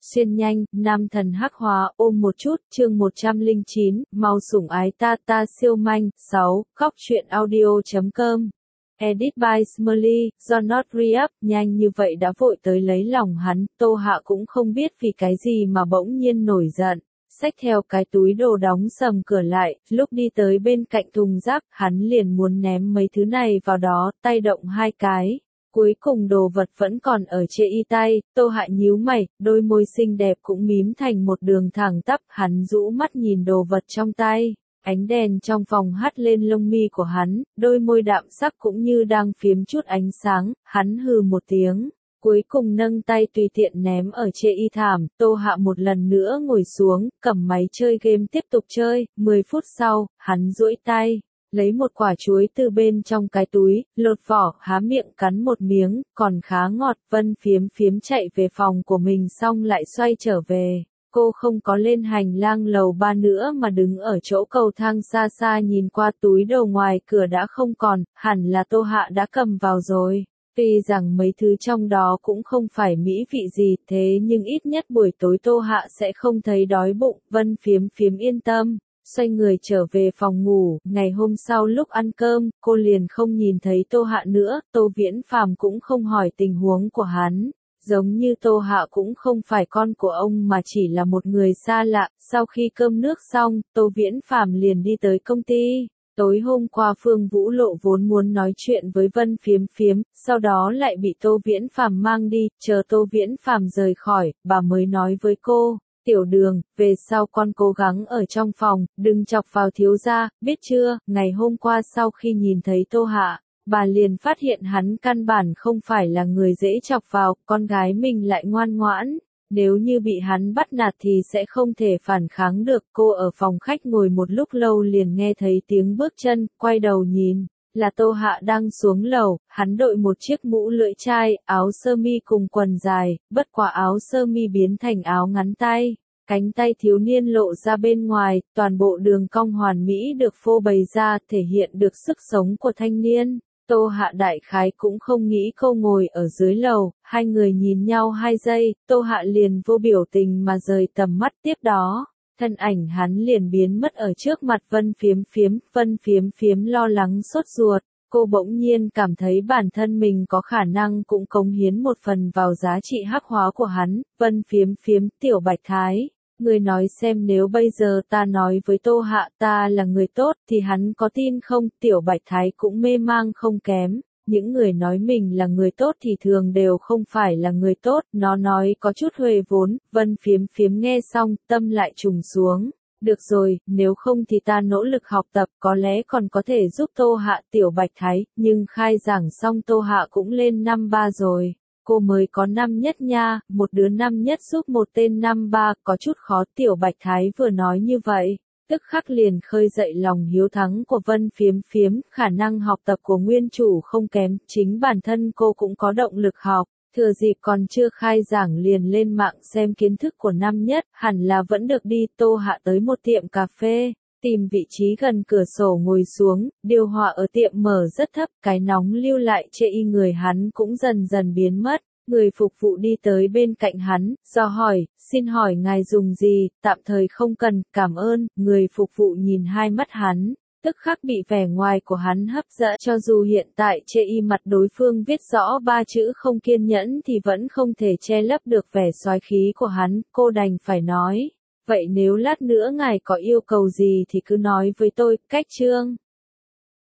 Xuyên nhanh, nam thần hắc hóa, ôm một chút, chương 109, mau sủng ái ta ta siêu manh, 6, khóc chuyện audio.com. Edit by Smiley, do not re-up, nhanh như vậy đã vội tới lấy lòng hắn, Tô Hạ cũng không biết vì cái gì mà bỗng nhiên nổi giận. Xách theo cái túi đồ đóng sầm cửa lại, lúc đi tới bên cạnh thùng rác, hắn liền muốn ném mấy thứ này vào đó, tay động hai cái. Cuối cùng đồ vật vẫn còn ở trên y tay, Tô Hạ nhíu mày, đôi môi xinh đẹp cũng mím thành một đường thẳng tắp, hắn rũ mắt nhìn đồ vật trong tay. Ánh đèn trong phòng hắt lên lông mi của hắn, đôi môi đạm sắc cũng như đang phiếm chút ánh sáng, hắn hừ một tiếng. Cuối cùng nâng tay tùy tiện ném ở trên y thảm, Tô Hạ một lần nữa ngồi xuống, cầm máy chơi game tiếp tục chơi, 10 phút sau, hắn duỗi tay. Lấy một quả chuối từ bên trong cái túi, lột vỏ, há miệng cắn một miếng, còn khá ngọt. Vân phiếm phiếm chạy về phòng của mình xong lại xoay trở về. Cô không có lên hành lang lầu 3 nữa mà đứng ở chỗ cầu thang xa xa nhìn qua túi đồ ngoài cửa đã không còn, hẳn là Tô Hạ đã cầm vào rồi. Tuy rằng mấy thứ trong đó cũng không phải mỹ vị gì, thế nhưng ít nhất buổi tối Tô Hạ sẽ không thấy đói bụng. Vân phiếm phiếm yên tâm. Xoay người trở về phòng ngủ, ngày hôm sau lúc ăn cơm, cô liền không nhìn thấy Tô Hạ nữa, Tô Viễn Phàm cũng không hỏi tình huống của hắn, giống như Tô Hạ cũng không phải con của ông mà chỉ là một người xa lạ. Sau khi cơm nước xong, Tô Viễn Phàm liền đi tới công ty. Tối hôm qua Phương Vũ Lộ vốn muốn nói chuyện với Vân Phiếm Phiếm, sau đó lại bị Tô Viễn Phàm mang đi, chờ Tô Viễn Phàm rời khỏi, bà mới nói với cô. Tiểu Đường, về sau con cố gắng ở trong phòng, đừng chọc vào thiếu gia, biết chưa? Ngày hôm qua sau khi nhìn thấy Tô Hạ, bà liền phát hiện hắn căn bản không phải là người dễ chọc vào, con gái mình lại ngoan ngoãn. Nếu như bị hắn bắt nạt thì sẽ không thể phản kháng được. Cô ở phòng khách ngồi một lúc lâu liền nghe thấy tiếng bước chân, quay đầu nhìn. Là Tô Hạ đang xuống lầu, hắn đội một chiếc mũ lưỡi chai, áo sơ mi cùng quần dài, bất quả áo sơ mi biến thành áo ngắn tay. Cánh tay thiếu niên lộ ra bên ngoài, toàn bộ đường cong hoàn mỹ được phô bày ra, thể hiện được sức sống của thanh niên. Tô Hạ đại khái cũng không nghĩ cô ngồi ở dưới lầu, hai người nhìn nhau 2 giây, Tô Hạ liền vô biểu tình mà rời tầm mắt. Tiếp đó, thân ảnh hắn liền biến mất ở trước mặt Vân Phiếm Phiếm. Vân Phiếm Phiếm lo lắng sốt ruột, cô bỗng nhiên cảm thấy bản thân mình có khả năng cũng cống hiến một phần vào giá trị hắc hóa của hắn. Vân Phiếm Phiếm, Tiểu Bạch Thái, người nói xem nếu bây giờ ta nói với Tô Hạ ta là người tốt thì hắn có tin không? Tiểu Bạch Thái cũng mê mang không kém. Những người nói mình là người tốt thì thường đều không phải là người tốt, nó nói có chút huề vốn. Vân Phiếm Phiếm nghe xong, tâm lại trùng xuống. Được rồi, nếu không thì ta nỗ lực học tập, có lẽ còn có thể giúp Tô Hạ. Tiểu Bạch Thái, nhưng khai giảng xong Tô Hạ cũng lên năm 3 rồi. Cô mới có năm nhất nha, một đứa năm nhất giúp một tên năm 3, có chút khó. Tiểu Bạch Thái vừa nói như vậy, tức khắc liền khơi dậy lòng hiếu thắng của Vân Phiếm Phiếm. Khả năng học tập của nguyên chủ không kém, chính bản thân cô cũng có động lực học. Thừa dịp còn chưa khai giảng liền lên mạng xem kiến thức của năm nhất, hẳn là vẫn được đi. Tô Hạ tới một tiệm cà phê, tìm vị trí gần cửa sổ ngồi xuống, điều hòa ở tiệm mở rất thấp, cái nóng lưu lại trên y người hắn cũng dần dần biến mất. Người phục vụ đi tới bên cạnh hắn, do hỏi, xin hỏi ngài dùng gì? Tạm thời không cần, cảm ơn. Người phục vụ nhìn hai mắt hắn, tức khắc bị vẻ ngoài của hắn hấp dẫn. Cho dù hiện tại trên y mặt đối phương viết rõ 3 chữ không kiên nhẫn thì vẫn không thể che lấp được vẻ soái khí của hắn. Cô đành phải nói, vậy nếu lát nữa ngài có yêu cầu gì thì cứ nói với tôi. Cách chương